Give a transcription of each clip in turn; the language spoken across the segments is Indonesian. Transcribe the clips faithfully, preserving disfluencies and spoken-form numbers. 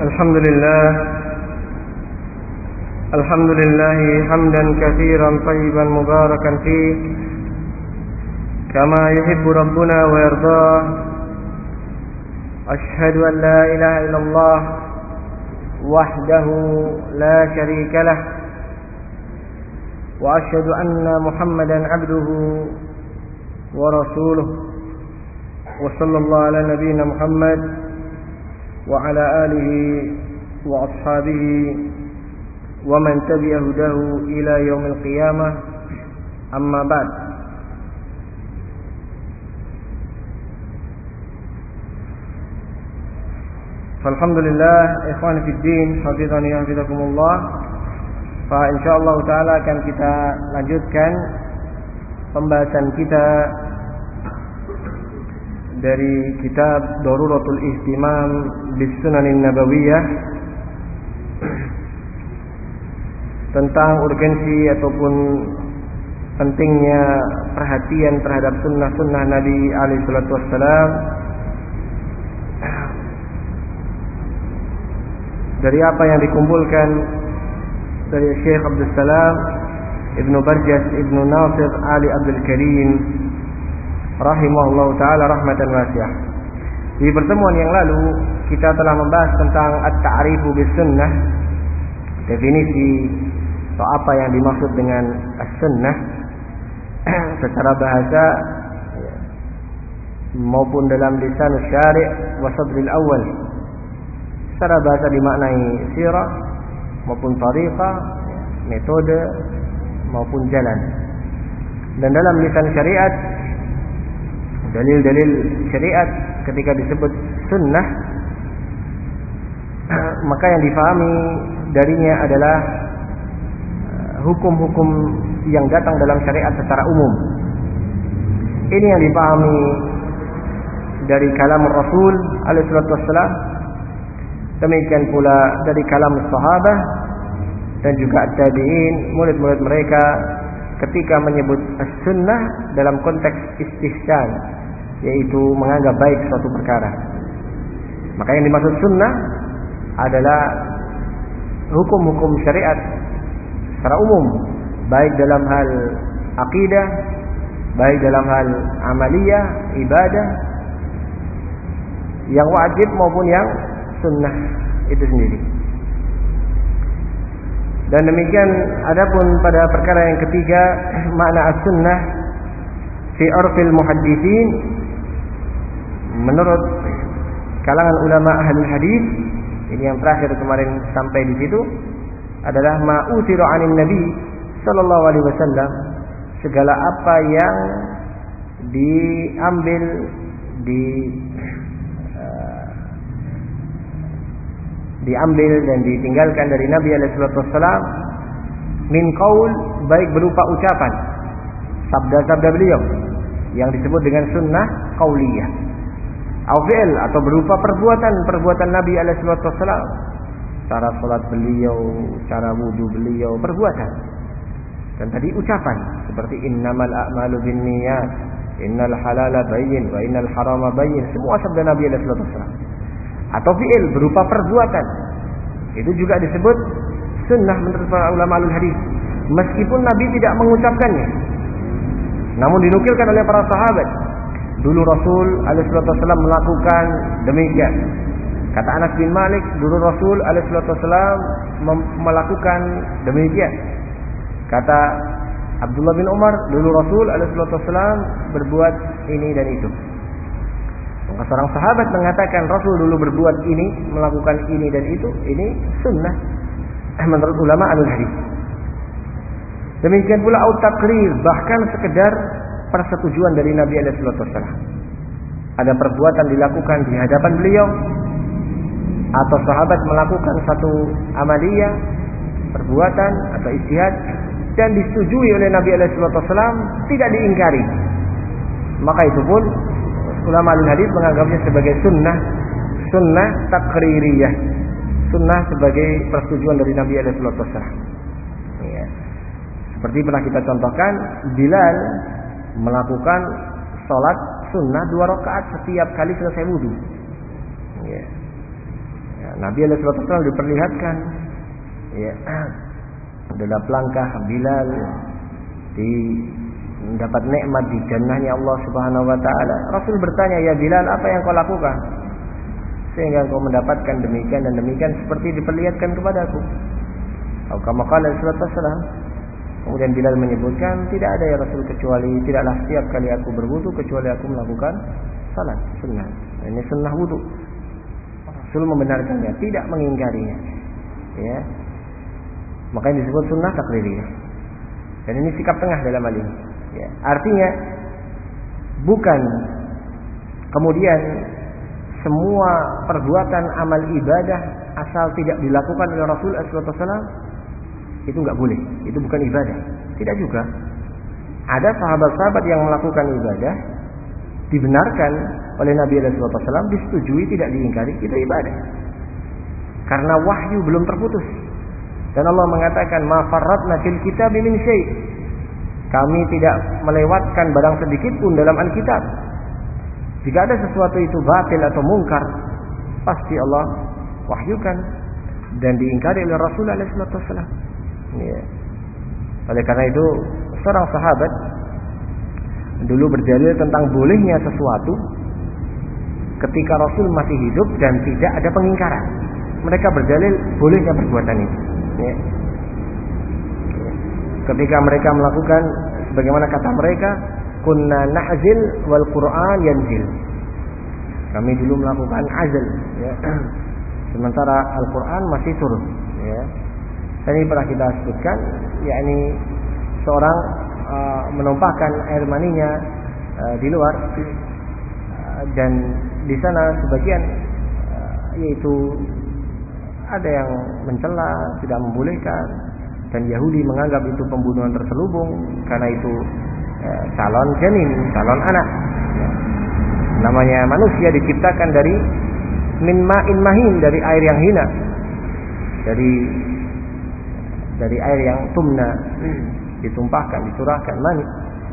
الحمد لله الحمد لله حمدا كثيرا طيبا مباركا فيه كما يحب ربنا ويرضاه. أشهد أن لا إله إلا الله وحده لا شريك له، وأشهد أن محمدا عبده ورسوله، وصلى الله على نبينا محمد وعلى آله وأصحابه ومن تبع هداه إلى يوم القيامة. أما بعد، Alhamdulillah, ikhwan fi din, hafizani hafizakumullah. Fa insyaallah taala akan kita lanjutkan pembahasan kita dari kitab Daruratul Ihtimam bis Sunanin Nabawiyah tentang urgensi ataupun pentingnya perhatian terhadap sunnah-sunnah Nabi alaihi salatu wassalam. Dari apa yang dikumpulkan dari Syekh Abdul Salam Ibnu Barjas Ibnu Nasir Ali Abdul Karim rahimahullah ta'ala rahmatan wasi'ah. Di pertemuan yang lalu kita telah membahas tentang at-ta'rifu bis sunnah, definisi atau apa yang dimaksud dengan as-sunnah secara bahasa maupun dalam lisan syari' wa sadril awal. Secara bahasa dimaknai sirah maupun tariqah, metode maupun jalan. Dan dalam lisan syariat, dalil-dalil syariat ketika disebut sunnah, maka yang difahami darinya adalah hukum-hukum yang datang dalam syariat secara umum. Ini yang dipahami dari kalam Rasul alaihi salatu wassalam, demikian pula dari kalam sahabat dan juga tabi'in, murid-murid mereka ketika menyebut as-sunnah dalam konteks istihsan, yaitu menganggap baik suatu perkara. Maka yang dimaksud sunnah adalah hukum-hukum syariat secara umum, baik dalam hal akidah, baik dalam hal amaliyah, ibadah, yang wajib maupun yang sunnah itu sendiri. Dan demikian adapun pada perkara yang ketiga, makna as-sunnah fi urfil muhadditsin, menurut kalangan ulama ahli hadis, ini yang terakhir kemarin sampai di situ, adalah ma utiru anin nabi sallallahu alaihi wasallam, segala apa yang diambil di diambil dan ditinggalkan dari Nabi alaihi salatu wassalam min qaul, baik berupa ucapan, sabda-sabda beliau yang disebut dengan sunnah qauliyah, au fi'l, atau berupa perbuatan-perbuatan Nabi alaihi salatu wassalam, cara salat beliau, cara wudu beliau, perbuatan. Dan tadi ucapan seperti innamal a'malu binniyat, innal halala bayyin wa innal harama bayyin, semua sabda Nabi alaihi salatu wassalam. Atau fi'il, berupa perbuatan, itu juga disebut sunnah menurut para ulama alul hadis, meskipun Nabi tidak mengucapkannya, namun dinukilkan oleh para sahabat. Dulu Rasul alaihi salatu wasallam melakukan demikian. Kata Anas bin Malik, dulu Rasul alaihi salatu wasallam melakukan demikian. Kata Abdullah bin Umar, dulu Rasul alaihi salatu wasallam berbuat ini dan itu. Maka seorang sahabat mengatakan Rasul dulu berbuat ini, melakukan ini dan itu, ini sunnah menurut ulama alul hadis. Demikian pula au-taqrir, bahkan sekedar persetujuan dari Nabi alaihi salatu wasallam. Ada perbuatan dilakukan di hadapan beliau, atau sahabat melakukan satu amaliyah, perbuatan atau ijtihad, dan disetujui oleh Nabi alaihi salatu wasallam, tidak diingkari, maka itu pun ulama al-hadis menganggapnya sebagai sunnah, sunnah taqririyah, sunnah sebagai persetujuan dari Nabi alaihi salatu wasallam. Ya. Seperti pernah kita contohkan, Bilal melakukan sholat sunnah dua rakaat setiap kali selesai wudu. Ya. Ya, Nabi alaihi wasallam diperlihatkan ya dalam langkah Bilal di mendapat nikmat di jannahnya Allah Subhanahu wa taala. Rasul bertanya, "Ya Bilal, apa yang kau lakukan sehingga kau mendapatkan demikian dan demikian seperti diperlihatkan kepadaku?" Atau kama qala sallallahu alaihi wasallam. Kemudian Bilal menyebutkan, "Tidak ada ya Rasul kecuali tidaklah setiap kali aku berwudu kecuali aku melakukan salat sunnah." Ini sunnah wudu. Rasul membenarkannya, tidak mengingkarinya. Ya. Makanya disebut sunnah takririah. Dan ini sikap tengah dalam hal ini. Ya. Artinya bukan kemudian semua perbuatan amal ibadah asal tidak dilakukan oleh Rasul sallallahu alaihi wasallam itu enggak boleh, itu bukan ibadah. Tidak juga. Ada sahabat-sahabat yang melakukan ibadah dibenarkan oleh Nabi sallallahu alaihi wasallam, disetujui, tidak diingkari, itu ibadah. Karena wahyu belum terputus. Dan Allah mengatakan, "Ma farratna fil kitab min syai'." Kami tidak melewatkan barang sedikit pun dalam Alkitab. Jika ada sesuatu itu batil atau mungkar, pasti Allah wahyukan dan diingkari oleh Rasulullah sallallahu alaihi wasallam. Ya. Oleh karena itu, seorang sahabat dulu berdalil tentang bolehnya sesuatu ketika Rasul masih hidup dan tidak ada pengingkaran. Mereka berdalil bolehnya perbuatan itu. Ya. Ketika mereka melakukan sebagaimana kata mereka, kunna na'zil wal Qur'an yanzil. Kami dulu melakukan azl, ya. Sementara Al-Qur'an masih turun, ya. Dan ini pernah kita sebutkan, yakni seorang uh, menumpahkan air maninya uh, di luar, uh, dan di sana sebagian uh, yaitu ada yang mencela, tidak membolehkan, dan Yahudi menganggap itu pembunuhan terselubung karena itu uh, calon janin, calon anak. Ya. Namanya manusia diciptakan dari min ma'in mahin, dari air yang hina, dari dari air yang tumna, ditumpahkan, dicurahkan mani.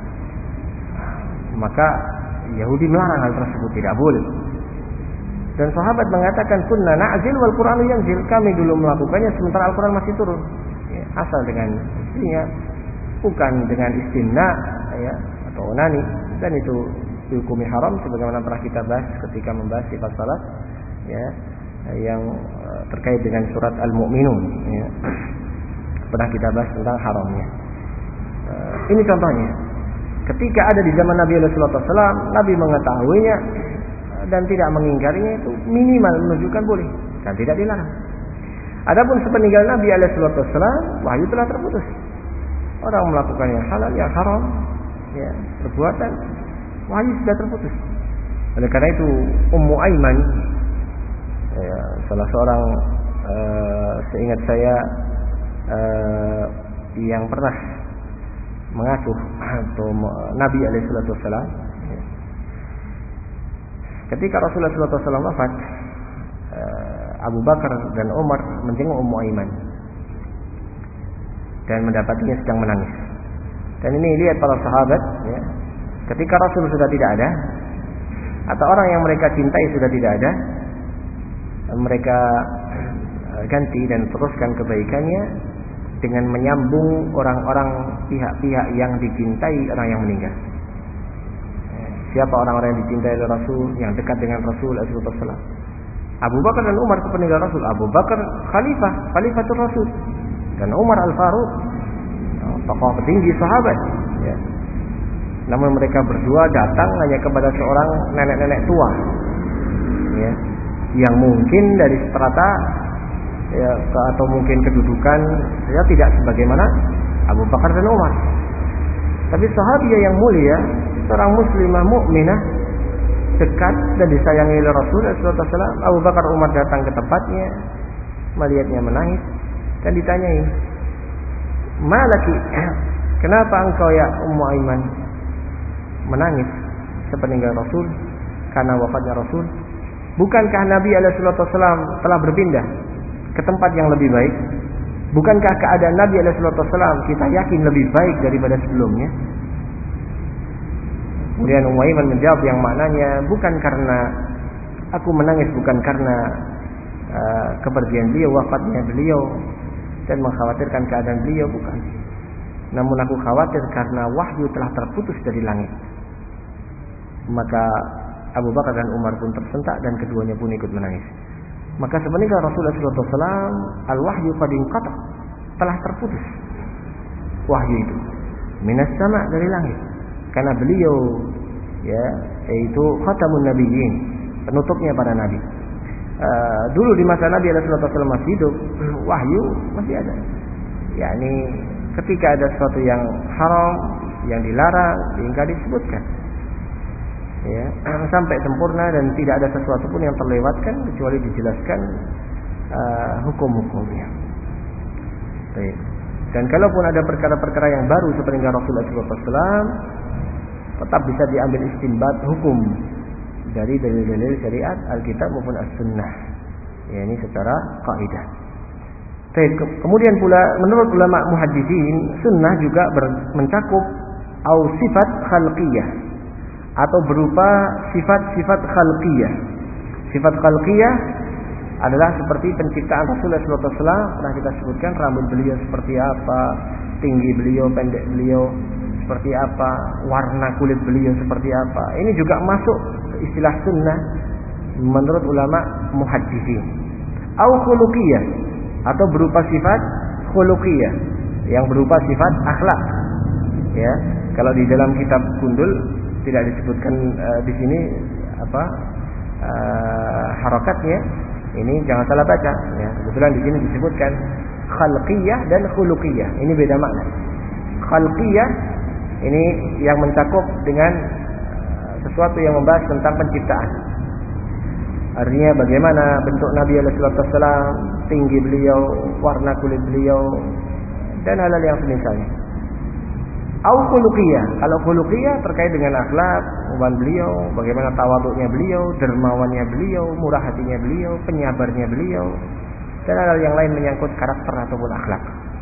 Maka Yahudi melarang hal tersebut, tidak boleh. Dan sahabat mengatakan, kunna na'zil wal Qur'anu yanzil. Kami dulu melakukannya sementara Al-Quran masih turun. Ya, asal dengan istrinya, bukan dengan istimna, ya, atau onani. Dan itu dihukumi haram sebagaimana pernah kita bahas ketika membahas sifat salat, ya, yang terkait dengan surat Al-Mu'minun, ya. Pernah kita bahas tentang haramnya. Ini contohnya. Ketika ada di zaman Nabi sallallahu alaihi wasallam, Nabi mengetahuinya dan tidak mengingkarinya, itu minimal menunjukkan boleh dan tidak dilarang. Adapun sepeninggal Nabi sallallahu alaihi wasallam, wahyu telah terputus. Orang melakukan yang halal, yang haram, ya, perbuatan, wahyu sudah terputus. Oleh karena itu Ummu Aiman, ya, salah seorang uh, seingat saya uh, yang pernah mengasuh atau Nabi alaihi wasallam, ya. Ketika Rasulullah sallallahu alaihi wasallam wafat, uh, Abu Bakar dan Umar menjenguk Ummu Aiman dan mendapatinya sedang menangis. Dan ini lihat para sahabat, ya, ketika Rasul sudah tidak ada atau orang yang mereka cintai sudah tidak ada, mereka ganti dan teruskan kebaikannya dengan menyambung orang-orang pihak-pihak yang dicintai orang yang meninggal. Siapa orang-orang yang dicintai oleh Rasul, yang dekat dengan Rasul sallallahu alaihi wasallam? Abu Bakar dan Umar sepeninggal Rasul. Abu Bakar khalifah, khalifatul Rasul, dan Umar Al-Faruq, tokoh petinggi sahabat, ya. Namun mereka berdua datang hanya kepada seorang nenek-nenek tua, ya, yang mungkin dari strata, ya, atau mungkin kedudukan, ya, tidak sebagaimana Abu Bakar dan Umar. Tapi sahabiah yang mulia, seorang muslimah mukminah, dekat dan disayangi oleh Rasul sallallahu alaihi wasallam. Abu Bakar, Umar datang ke tempatnya, melihatnya menangis dan ditanyai, "Malaki, kenapa engkau ya Ummu Aiman menangis sepeninggal Rasul karena wafatnya Rasul? Bukankah Nabi alaihi wasallam telah berpindah ke tempat yang lebih baik? Bukankah keadaan Nabi alaihi wasallam kita yakin lebih baik daripada sebelumnya?" Kemudian Ummu Aiman menjawab yang maknanya, bukan karena aku menangis, bukan karena uh, kepergian beliau, wafatnya beliau, dan mengkhawatirkan keadaan beliau, bukan. Namun aku khawatir karena wahyu telah terputus dari langit. Maka Abu Bakar dan Umar pun tersentak dan keduanya pun ikut menangis. Maka sebenarnya Rasulullah shallallahu alaihi wasallam al-wahyu qad inqata, telah terputus wahyu itu minas sama, dari langit, karena beliau ya yaitu khatamun nabiyyin, penutupnya para nabi. Uh, dulu di masa Nabi sallallahu alaihi wasallam masih hidup, wahyu masih ada. Yakni ketika ada sesuatu yang haram, yang dilarang, diingkari, disebutkan. Ya, sampai sempurna dan tidak ada sesuatu pun yang terlewatkan kecuali dijelaskan uh, hukum-hukumnya. Baik. Dan kalaupun ada perkara-perkara yang baru seperti Rasulullah shallallahu alaihi wasallam, tetap bisa diambil istinbat hukum dari dalil-dalil syariat Alkitab maupun As-Sunnah. Ya, ini secara kaidah. Baik. Kemudian pula menurut ulama muhaddisin, sunnah juga mencakup au sifat khalqiyah, atau berupa sifat-sifat khalqiyah. Sifat khalqiyah adalah seperti penciptaan Rasulullah shallallahu alaihi wasallam. Pernah kita sebutkan rambut beliau seperti apa, tinggi beliau, pendek beliau seperti apa, warna kulit beliau seperti apa. Ini juga masuk ke istilah sunnah menurut ulama muhaddisin. Au khuluqiyah, atau berupa sifat khuluqiyah, yang berupa sifat akhlak. Ya, kalau di dalam kitab Kundul tidak disebutkan uh, di sini apa uh, harakatnya, ini jangan salah baca. Ya, kebetulan di sini disebutkan khalqiyah dan khuluqiyah. Ini beda makna. Khalqiyah ini yang mencakup dengan uh, sesuatu yang membahas tentang penciptaan. Artinya bagaimana bentuk Nabi alaihi wasallam, tinggi beliau, warna kulit beliau, dan hal-hal yang semisalnya. Au khuluqiyah. Kalau khuluqiyah terkait dengan akhlak, hubungan beliau, bagaimana tawaduknya beliau, dermawannya beliau, murah hatinya beliau, penyabarnya beliau, dan hal-hal yang lain menyangkut karakter ataupun akhlak.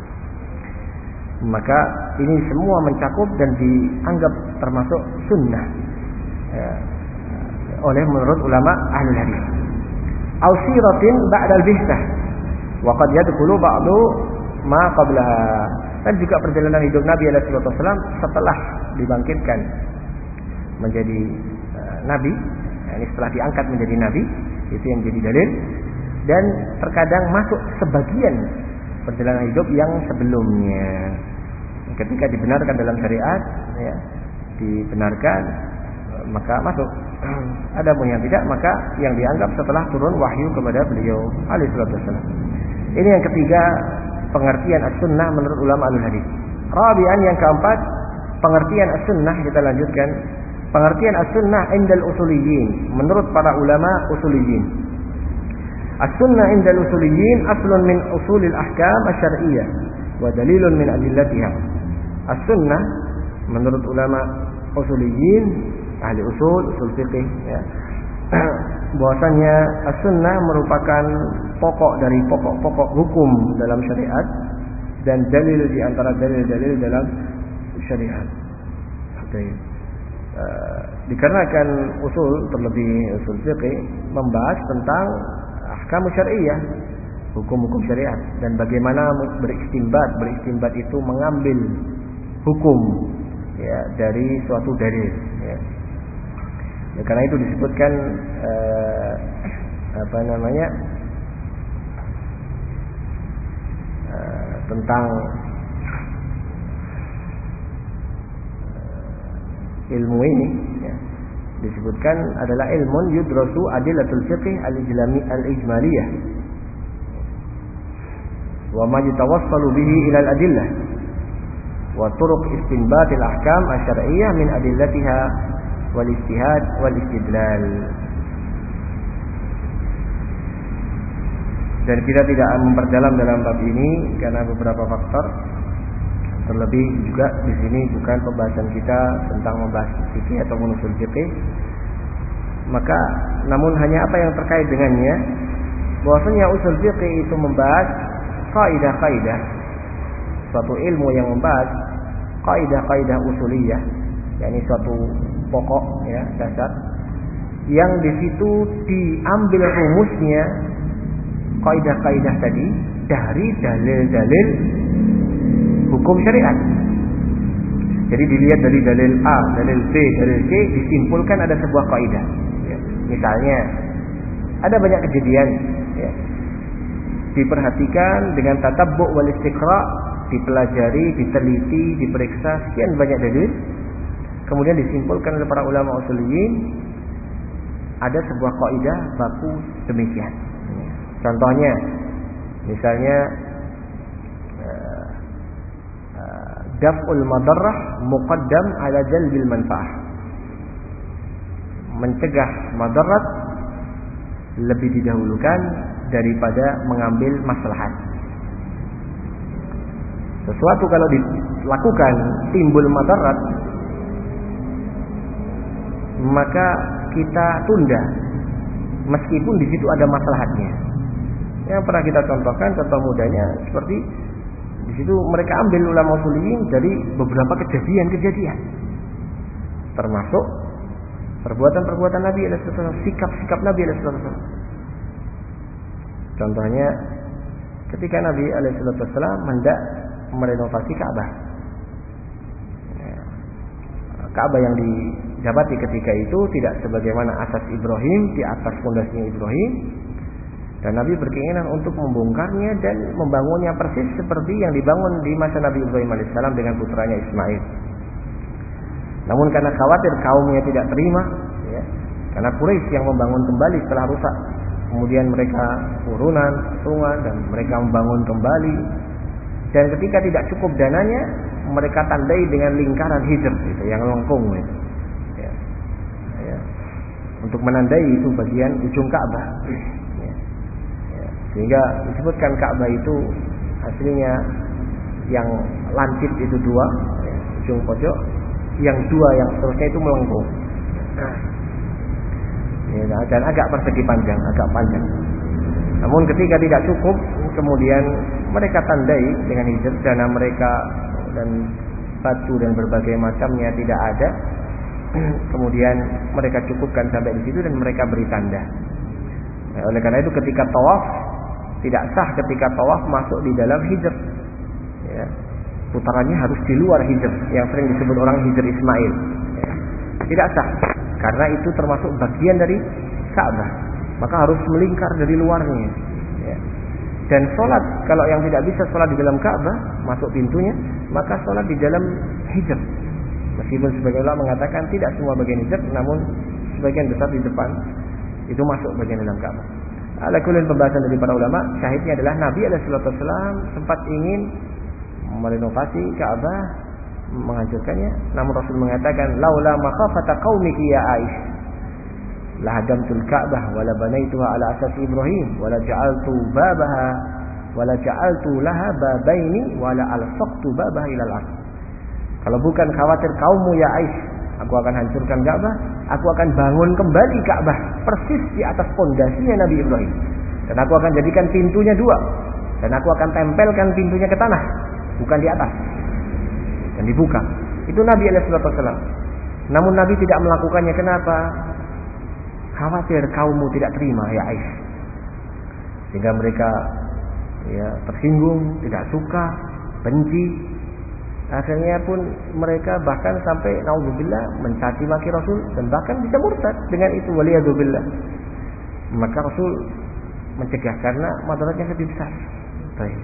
Maka ini semua mencakup dan dianggap termasuk sunnah ya, oleh menurut ulama ahlul hadis. Au siratin ba'dal bihsah wa qad yadkhulu ba'du ma qablaha. Dan juga perjalanan hidup Nabi alaihi wasallam setelah dibangkitkan menjadi uh, nabi, nah, ini setelah diangkat menjadi nabi, itu yang jadi dalil. Dan terkadang masuk sebagian perjalanan hidup yang sebelumnya, ketika dibenarkan dalam syariat, ya, dibenarkan, maka masuk. Adapun yang tidak, maka yang dianggap setelah turun wahyu kepada beliau alaihi wasallam. Ini yang ketiga, pengertian as-sunnah menurut ulama al-hadis. Rabi'an, yang keempat, pengertian as-sunnah, kita lanjutkan. Pengertian as-sunnah indal usuliyyin, menurut para ulama usuliyyin. As-sunnah indal usuliyyin aslun min usulil ahkam asy-syar'iyyah wa dalilun min adillatiha. As-sunnah menurut ulama usuliyyin, ahli usul, usul fiqih, ya, bahwasanya as-sunnah merupakan pokok dari pokok-pokok hukum dalam syariat dan dalil di antara dalil-dalil dalam syariat. Jadi, uh, dikarenakan usul, terlebih usul fiqih, membahas tentang ahkam syar'iyyah, hukum-hukum syariat, dan bagaimana beristinbat. Beristinbat itu mengambil hukum, ya, dari suatu dalil, ya. Ya, karena itu disebutkan uh, apa namanya uh, tentang uh, ilmu ini, ya, disebutkan adalah ilmun yudrasu adillatul fiqh al-ijlami al-ijmaliyah wa ma yatawassalu bihi ila al-adillah wa turuq istinbatil ahkam asy-syar'iyyah min adillatiha wal ijtihad wal istidlal. Dan kita tidak memperdalam dalam bab ini karena beberapa faktor. Terlebih juga di sini bukan pembahasan kita tentang membahas fikih atau usul fikih. Maka namun hanya apa yang terkait dengannya, bahwasanya usul fikih itu membahas kaidah-kaidah, suatu ilmu yang membahas kaidah-kaidah usuliyah, yakni suatu pokok, ya, dasar, yang di situ diambil rumusnya kaidah-kaidah tadi dari dalil-dalil hukum syariat. Jadi dilihat dari dalil A, dalil B, dalil C, disimpulkan ada sebuah kaidah. Ya. Misalnya ada banyak kejadian, ya. Diperhatikan dengan tatabbu' wal istiqra', dipelajari, diteliti, diperiksa sekian banyak dalil, kemudian disimpulkan oleh para ulama ushuliyyin ada sebuah kaidah baku demikian. Contohnya, misalnya uh, uh, daf'ul madarrah muqaddam ala jalbil manfaah. Mencegah madarat lebih didahulukan daripada mengambil maslahat. Sesuatu kalau dilakukan timbul madarat, maka kita tunda meskipun di situ ada maslahatnya. Yang pernah kita contohkan, contoh mudahnya seperti di situ mereka ambil ulama ushuliyyin dari beberapa kejadian-kejadian, termasuk perbuatan-perbuatan Nabi alaihi wasallam, sikap-sikap Nabi alaihi wasallam. Contohnya ketika Nabi alaihi wasallam hendak merenovasi Ka'bah. Ka'bah yang dijabati ketika itu tidak sebagaimana asas Ibrahim, di atas fondasinya Ibrahim, dan Nabi berkeinginan untuk membongkarnya dan membangunnya persis seperti yang dibangun di masa Nabi Ibrahim alaihissalam dengan putranya Ismail. Namun karena khawatir kaumnya tidak terima, ya, karena Quraisy yang membangun kembali setelah rusak, kemudian mereka turunan, patungan, dan mereka membangun kembali, dan ketika tidak cukup dananya, mereka tandai dengan lingkaran hijr gitu, yang lengkung gitu. Ya. Ya. Untuk menandai itu bagian ujung Ka'bah, ya. Ya. Sehingga disebutkan Ka'bah itu aslinya yang lancip itu dua, ya, ujung pojok, yang dua yang seterusnya itu melengkung, ya, dan agak persegi panjang, agak panjang. Namun ketika tidak cukup, kemudian mereka tandai dengan hijr, dana mereka dan batu dan berbagai macamnya tidak ada. Kemudian mereka cukupkan sampai di situ dan mereka beri tanda. Nah, oleh karena itu ketika tawaf tidak sah ketika tawaf masuk di dalam hijr. Ya. Putarannya harus di luar hijr, yang sering disebut orang hijr Ismail. Ya. Tidak sah karena itu termasuk bagian dari Ka'bah. Maka harus melingkar dari luarnya. Ya. Dan sholat, kalau yang tidak bisa sholat di dalam Ka'bah, masuk pintunya, maka sholat di dalam hijr. Meskipun sebagian ulama mengatakan tidak semua bagian hijr, namun sebagian besar di depan itu masuk bagian dalam Ka'bah. Ala kullin, pembahasan dari para ulama, syahidnya adalah Nabi alaihi wasallam sempat ingin merenovasi Ka'bah, menghancurkannya, namun Rasul mengatakan, laula makhafata qaumiki ya Aisyah, la hadamtul Ka'bah wala banaituha ala asas Ibrahim wala ja'altu babaha wala ja'altu laha babaini wala alsaqtu babaha ilal ardh. Kalau bukan khawatir kaummu ya Aisyah, aku akan hancurkan Ka'bah, aku akan bangun kembali Ka'bah persis di atas pondasinya Nabi Ibrahim, dan aku akan jadikan pintunya dua, dan aku akan tempelkan pintunya ke tanah, bukan di atas, dan dibuka. Itu Nabi alaihi wasallam. Namun Nabi tidak melakukannya. Kenapa? Khawatir kaummu tidak terima ya Aisyah, sehingga mereka ya tersinggung, tidak suka, benci. Akhirnya pun mereka bahkan sampai naudzubillah mencaci maki Rasul, dan bahkan bisa murtad dengan itu, waliyadzubillah. Maka Rasul mencegah karena madaratnya lebih besar. Baik.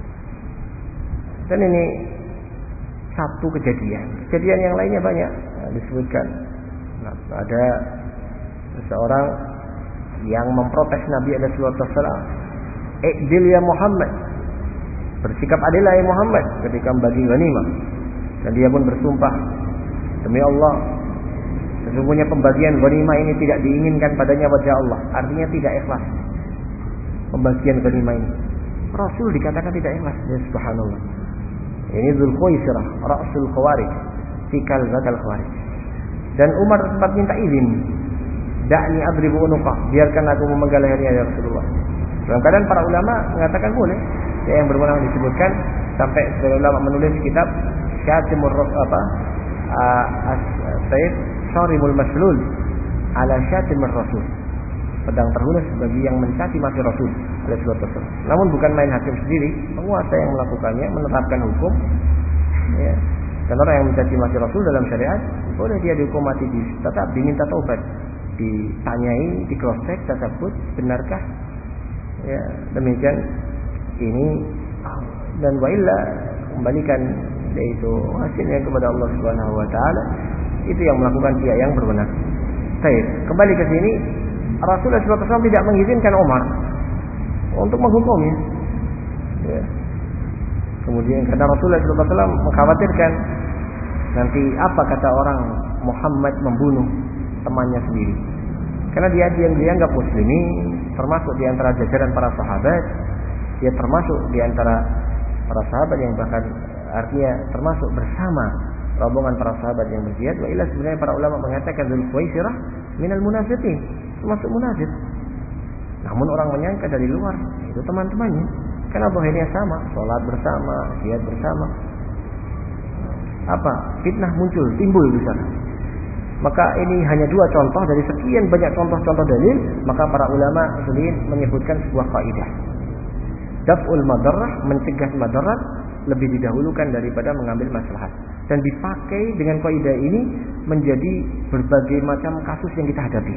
Dan ini satu kejadian. Kejadian yang lainnya banyak, nah, disebutkan. Nah, ada seseorang yang memprotes Nabi alaihi wasallam, "I'dil ya Muhammad." Bersikap adillah ya Muhammad ketika membagi ghanimah. Dan dia pun bersumpah, demi Allah, sesungguhnya pembagian ghanimah ini tidak diinginkan padanya wajah Allah. Artinya tidak ikhlas pembagian ghanimah ini. Rasul dikatakan tidak ikhlas. Ya subhanallah. Ini Dzul Khuwaisirah, Ra'sul Khawarij, Tikal Zakal Khawarij. Dan Umar sempat minta izin, "Da'ni adribu unuqah," biarkan aku memenggal lehernya ya Rasulullah. Dalam keadaan para ulama mengatakan boleh. Ya, yang berulang disebutkan sampai sebagian ulama menulis kitab Syatimur Rasul apa? As-Sayyid Sharimul Maslul ala Syatimur Rasul. pedang terhunus bagi yang mencaci maki Rasul alaihi wasallam. Namun bukan main hakim sendiri, penguasa yang melakukannya, menetapkan hukum. Ya. Dan orang yang mencaci maki Rasul dalam syariat, boleh dia dihukum mati, tetap diminta taubat, ditanyai, di cross check, tasabut, benarkah? Ya, demikian ini, dan wa illa kembalikan yaitu hasilnya kepada Allah Subhanahu wa taala. Itu yang melakukan dia yang berwenang. Baik, kembali ke sini, Rasulullah shallallahu alaihi wasallam tidak mengizinkan Umar untuk menghukumnya. Ya. Kemudian karena Rasulullah shallallahu alaihi wasallam mengkhawatirkan nanti apa kata orang Muhammad membunuh temannya sendiri. Karena dia yang dianggap muslimin, termasuk di antara jajaran para sahabat, dia termasuk di antara para sahabat yang bahkan artinya termasuk bersama rombongan para sahabat yang berjihad. Wa ila sebenarnya para ulama mengatakan Dzulkhuwaisirah minal munafiqin, termasuk munafik. Namun orang menyangka dari luar itu teman-temannya, karena zahirnya sama, sholat bersama, jihad bersama. Apa? Fitnah muncul, timbul di sana. Maka ini hanya dua contoh dari sekian banyak contoh-contoh dalil. Maka para ulama sendiri menyebutkan sebuah kaidah. Daf'ul madarrah, mencegah madarat, lebih didahulukan daripada mengambil maslahat. Dan dipakai dengan kaidah ini menjadi berbagai macam kasus yang kita hadapi.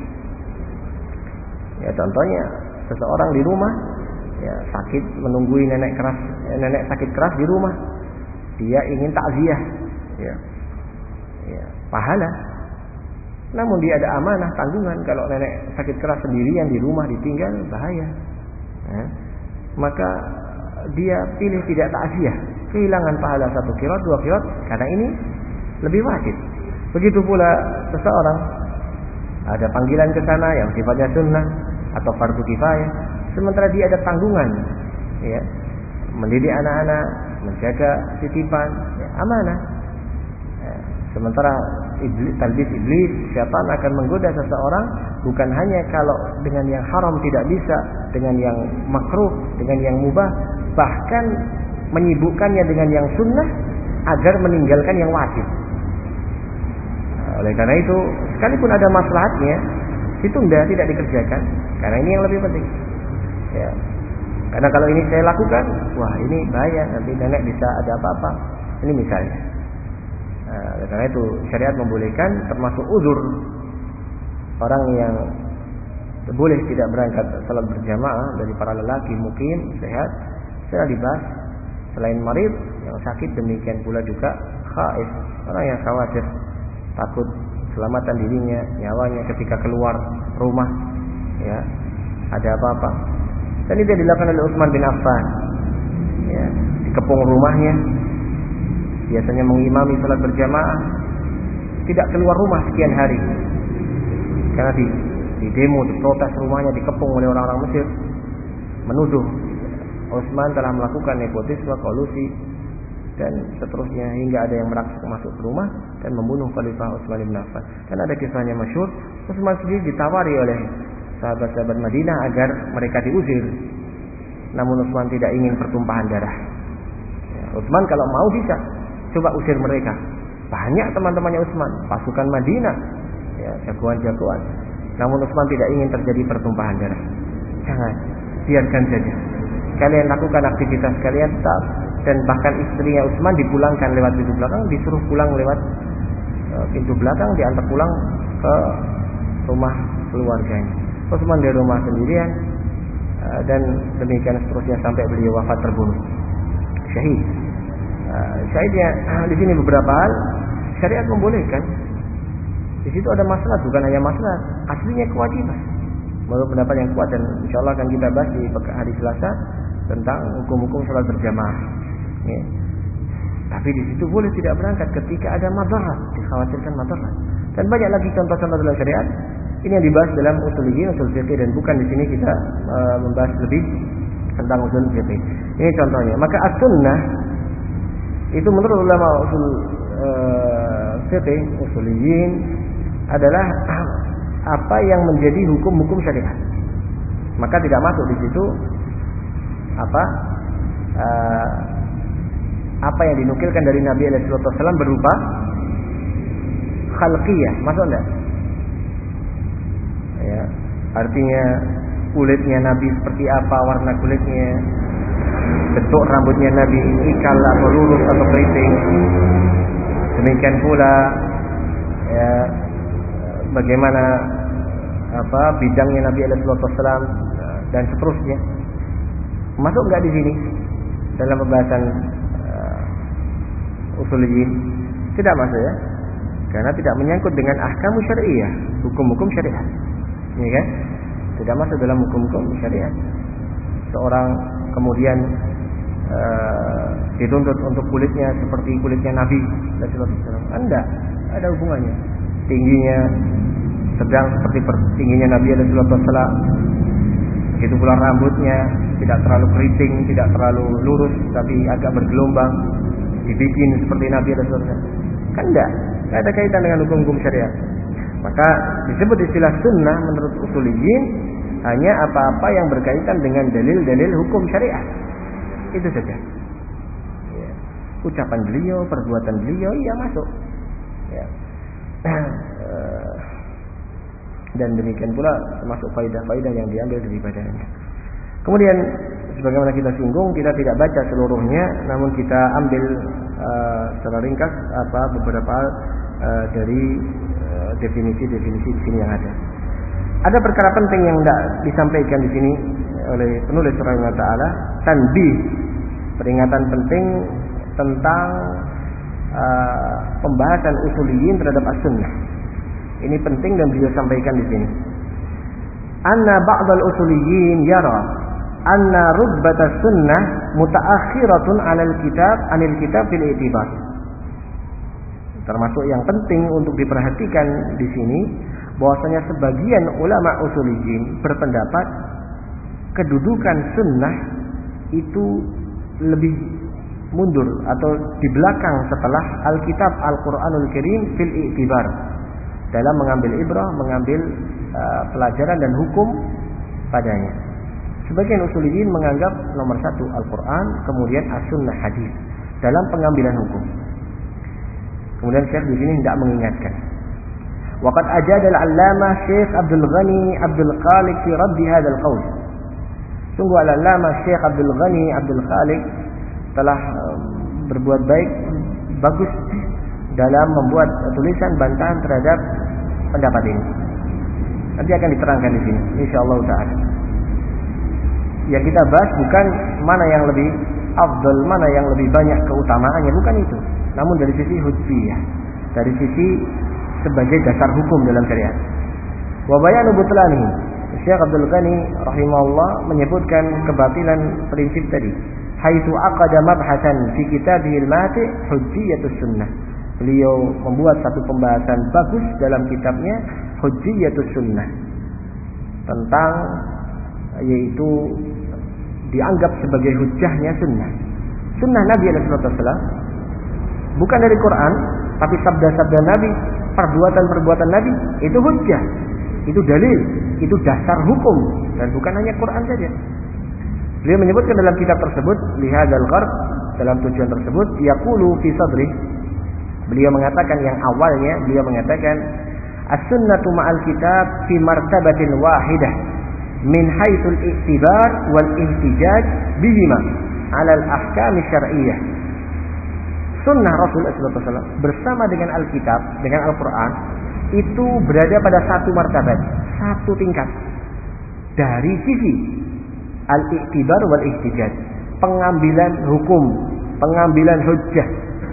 Ya, contohnya seseorang di rumah, ya, sakit, menunggui nenek keras, nenek sakit keras di rumah. Dia ingin takziah, ya, ya, pahala. Namun dia ada amanah, tanggungan. Kalau nenek sakit keras sendirian di rumah ditinggal, bahaya. Ya. Maka dia pilih tidak takziah, kehilangan pahala satu kirat, dua kirat, karena ini lebih wajib. Begitu pula seseorang ada panggilan ke sana yang sifatnya sunnah atau fardu kifayah, sementara dia ada tanggungan, ya, mendidik anak-anak, menjaga titipan, ya, amanah. Ya, sementara iblis, talbis iblis, syaitan akan menggoda seseorang bukan hanya kalau dengan yang haram tidak bisa, dengan yang makruh, dengan yang mubah, bahkan menyibukkannya dengan yang sunnah agar meninggalkan yang wajib. Nah, oleh karena itu, sekalipun ada maslahatnya, ditunda, tidak dikerjakan, karena ini yang lebih penting. Ya. Karena kalau ini saya lakukan, wah ini bahaya, nanti nenek bisa ada apa-apa. Ini misalnya. Nah, oleh karena itu syariat membolehkan, termasuk uzur orang yang boleh tidak berangkat salat berjamaah dari para lelaki mukim sehat, secara dibahas. Selain marid yang sakit, demikian pula juga khaif, orang yang khawatir, takut keselamatan dirinya, nyawanya ketika keluar rumah, ya, ada apa-apa. Dan itu dilakukan oleh Utsman bin Affan, ya, dikepung rumahnya, biasanya mengimami salat berjamaah, tidak keluar rumah sekian hari karena di, di demo, diprotes rumahnya, dikepung oleh orang-orang Mesir, menuduh Utsman telah melakukan nepotisme, kolusi, dan seterusnya, hingga ada yang merangsek masuk ke rumah dan membunuh Khalifah Utsman bin Affan. Dan ada kisahnya masyhur, Utsman sendiri ditawari oleh sahabat-sahabat Madinah agar mereka diusir. Namun Utsman tidak ingin pertumpahan darah. Ya, Utsman kalau mau bisa, coba usir mereka. Banyak teman-temannya Utsman, pasukan Madinah, ya, jagoan-jagoan. Namun Utsman tidak ingin terjadi pertumpahan darah. Jangan, biarkan saja. Kalian lakukan aktivitas kalian tetap. Dan bahkan istrinya Utsman dipulangkan lewat pintu belakang, disuruh pulang lewat uh, pintu belakang, diantar pulang ke rumah keluarganya. Utsman di rumah sendirian, uh, dan demikian seterusnya sampai beliau wafat terbunuh syahid. Uh, syahidnya uh, di sini beberapa hal syariat membolehkan. Di situ ada masalah, bukan hanya masalah, aslinya kewajiban. Menurut pendapat yang kuat, dan insyaallah akan kita bahas di hari Selasa tentang hukum-hukum salat berjamaah. Ya. Tapi di situ boleh tidak berangkat ketika ada madarat, dikhawatirkan madarat. Dan banyak lagi contoh-contoh dalam syariat. Ini yang dibahas dalam usuliyyin, usul fiqih, dan bukan di sini kita uh, membahas lebih tentang usul fiqih. Ini contohnya. Maka as-sunnah itu menurut ulama usul uh, fiqih, usuliyyin, adalah apa yang menjadi hukum-hukum syariat. Maka tidak masuk di situ apa uh, apa yang dinukilkan dari Nabi alaihi wasallam berupa khalqiyah, masuk enggak? Ya. Artinya kulitnya Nabi seperti apa, warna kulitnya, bentuk rambutnya Nabi ikal atau lurus atau keriting. Demikian pula ya, bagaimana apa bidangnya Nabi alaihi wasallam dan seterusnya. Masuk enggak di sini dalam pembahasan uh, usuliyyin? Tidak masuk ya. Karena tidak menyangkut dengan ahkam syariah, hukum-hukum syariat. Ya kan? Tidak masuk dalam hukum-hukum syariat. Seorang kemudian uh, dituntut untuk kulitnya seperti kulitnya Nabi sallallahu alaihi wasallam. Enggak, ada hubungannya. Tingginya sedang seperti tingginya Nabi sallallahu alaihi wasallam. Begitu pula rambutnya tidak terlalu keriting, tidak terlalu lurus, tapi agak bergelombang, dibikin seperti Nabi sallallahu alaihi wasallam. Kan enggak, enggak ada kaitan dengan hukum-hukum syariat. Maka disebut istilah sunnah menurut usuliyyin hanya apa-apa yang berkaitan dengan dalil-dalil hukum syariat. Itu saja. Ya. Ucapan beliau, perbuatan beliau, iya masuk. Ya. Dan demikian pula termasuk faidah-faidah yang diambil daripadanya. Kemudian sebagaimana kita singgung, kita tidak baca seluruhnya, namun kita ambil uh, secara ringkas apa beberapa uh, dari uh, definisi-definisi di sini yang ada. Ada perkara penting yang tidak disampaikan di sini oleh penulis rahimahullah taala, tanbih, peringatan penting tentang uh, pembahasan usuliyyin terhadap as-sunnah. Ini penting dan beliau sampaikan di sini. Anna ba'dal usuliyyin yara anna rutbatas sunnah mutaakhiratun 'alal kitab 'anil kitab fil i'tibar. Termasuk yang penting untuk diperhatikan di sini bahwasanya sebagian ulama usuliyyin berpendapat kedudukan sunnah itu lebih mundur atau di belakang setelah Alkitab Al-Qur'anul Karim fil i'tibar, dalam mengambil ibrah, mengambil uh, pelajaran dan hukum padanya. Sebagian usuliyyin menganggap nomor satu Al-Quran, kemudian as-sunnah hadis dalam pengambilan hukum. Kemudian Syekh di sini tidak mengingatkan. Waqad ajada al-allamah Syekh Abdul Ghani Abdul Khaliq fi raddi hadzal qaul. Sungguh al-allamah Syekh Abdul Ghani Abdul Khaliq telah um, berbuat baik, bagus dalam membuat tulisan bantahan terhadap pendapat ini. Nanti akan diterangkan di sini, insyaallah taala. Yang kita bahas bukan mana yang lebih afdal, mana yang lebih banyak keutamaannya, bukan itu. Namun dari sisi hujjiyah, dari sisi sebagai dasar hukum dalam syariat. Wa bayanu butlani. Syekh Abdul Ghani rahimahullah menyebutkan kebatilan prinsip tadi. Haitsu aqada mabhasan fi kitabihil mati' hujjiyatus sunnah. Beliau membuat satu pembahasan bagus dalam kitabnya Hujjiyatus Sunnah tentang yaitu dianggap sebagai hujjahnya sunnah. Sunnah Nabi alaihi wasallam bukan dari Quran, tapi sabda-sabda Nabi, perbuatan-perbuatan Nabi itu hujjah, itu dalil, itu dasar hukum dan bukan hanya Quran saja. Beliau menyebutkan dalam kitab tersebut lihadzal gharb, dalam tujuan tersebut yaqulu fi sadri. Beliau mengatakan yang awalnya beliau mengatakan as-sunnatu ma'al kitab fi martabatin wahidah min haitsul i'tibar wal ihtijaj bihima 'ala al-ahkam syar'iyyah. Sunnah Rasul sallallahu alaihi wasallam bersama dengan Alkitab, dengan Al-Qur'an itu berada pada satu martabat, satu tingkat dari sisi al-i'tibar wal ihtijaj, pengambilan hukum, pengambilan hujjah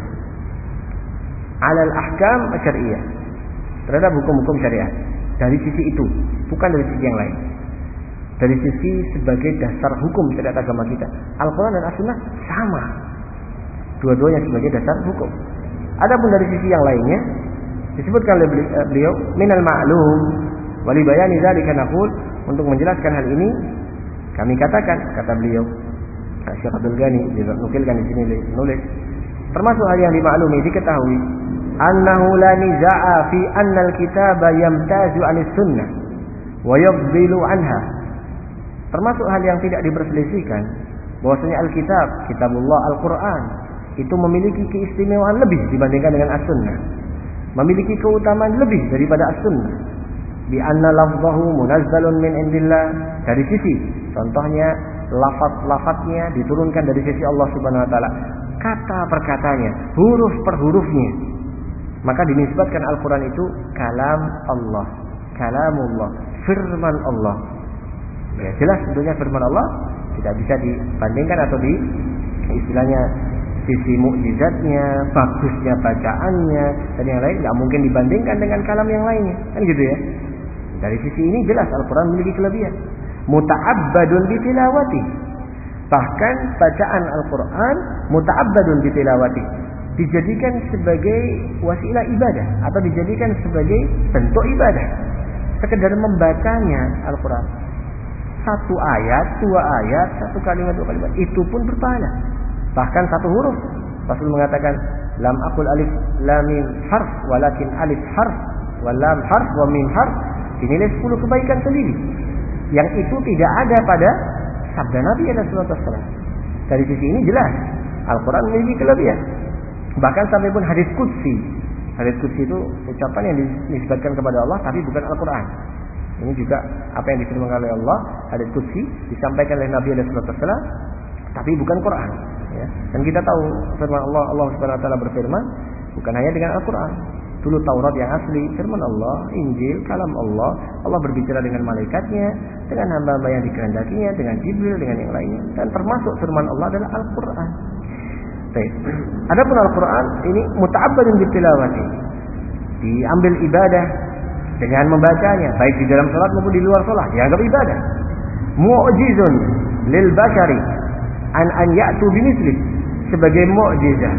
alal ahkam syariah, terhadap hukum-hukum syariat. Dari sisi itu, bukan dari sisi yang lain. Dari sisi sebagai dasar hukum syariat agama kita, Al-Quran dan As-Sunnah sama, dua-duanya sebagai dasar hukum. Adapun dari sisi yang lainnya disebutkan oleh beliau minal ma'lum wali bayani dzalika naqul, untuk menjelaskan hal ini kami katakan, kata beliau Syekh Abdul Ghani dinukilkan di sini nulis, termasuk hal yang dimaklumi, diketahui annahu la niza'a fi anna al-kitaba yamtazu 'anis sunnah wa yafdilu anha. Termasuk hal yang tidak diperselisihkan bahwasanya Alkitab, kitabullah Al-Qur'an itu memiliki keistimewaan lebih dibandingkan dengan As-Sunnah, memiliki keutamaan lebih daripada As-Sunnah. bi anna lafzahu munazzalun min indillah, dari sisi contohnya lafaz-lafaznya diturunkan dari sisi Allah Subhanahu wa taala, kata per katanya, huruf per hurufnya, maka dinisbatkan Al-Qur'an itu kalam Allah, kalamullah, firman Allah. Ya, jelas tentunya firman Allah tidak bisa dibandingkan atau di istilahnya sisi mukjizatnya, bagusnya bacaannya dan yang lain enggak mungkin dibandingkan dengan kalam yang lainnya. Kan gitu ya. Dari sisi ini jelas Al-Qur'an memiliki kelebihan. Muta'abbadun bitilawati. Bahkan bacaan Al-Qur'an muta'abbadun bitilawati, dijadikan sebagai wasilah ibadah atau dijadikan sebagai bentuk ibadah. Sekedar membacanya Al-Qur'an, satu ayat, dua ayat, satu kalimat, dua kalimat, itu pun berpahala. Bahkan satu huruf, Rasul mengatakan lam aqul alif lam mim harf walakin alif harf wa lam harf wa mim harf, dinilai sepuluh kebaikan sendiri. Yang itu tidak ada pada sabda Nabi sallallahu alaihi wasallam. Dari sisi ini jelas Al-Qur'an memiliki kelebihan. Bahkan sampai pun hadis qudsi. Hadis qudsi itu ucapan yang dinisbatkan kepada Allah tapi bukan Al-Qur'an. Ini juga apa yang difirmankan oleh Allah, hadis qudsi disampaikan oleh Nabi sallallahu alaihi wasallam tapi bukan Quran, ya. Dan kita tahu firman Allah, Allah Subhanahu wa taala berfirman bukan hanya dengan Al-Qur'an. Dulu Taurat yang asli firman Allah, Injil kalam Allah. Allah berbicara dengan malaikatnya, dengan hamba-hamba yang dikehendakinya, dengan Jibril, dengan yang lainnya. Dan termasuk firman Allah adalah Al-Qur'an. Baik. Adapun Al-Qur'an ini muta'abbadun bitilawati. Diambil ibadah dengan membacanya, baik di dalam salat maupun di luar salat, dianggap ibadah. Mu'jizun lil bashari an an ya'tu bimithli, sebagai mukjizah.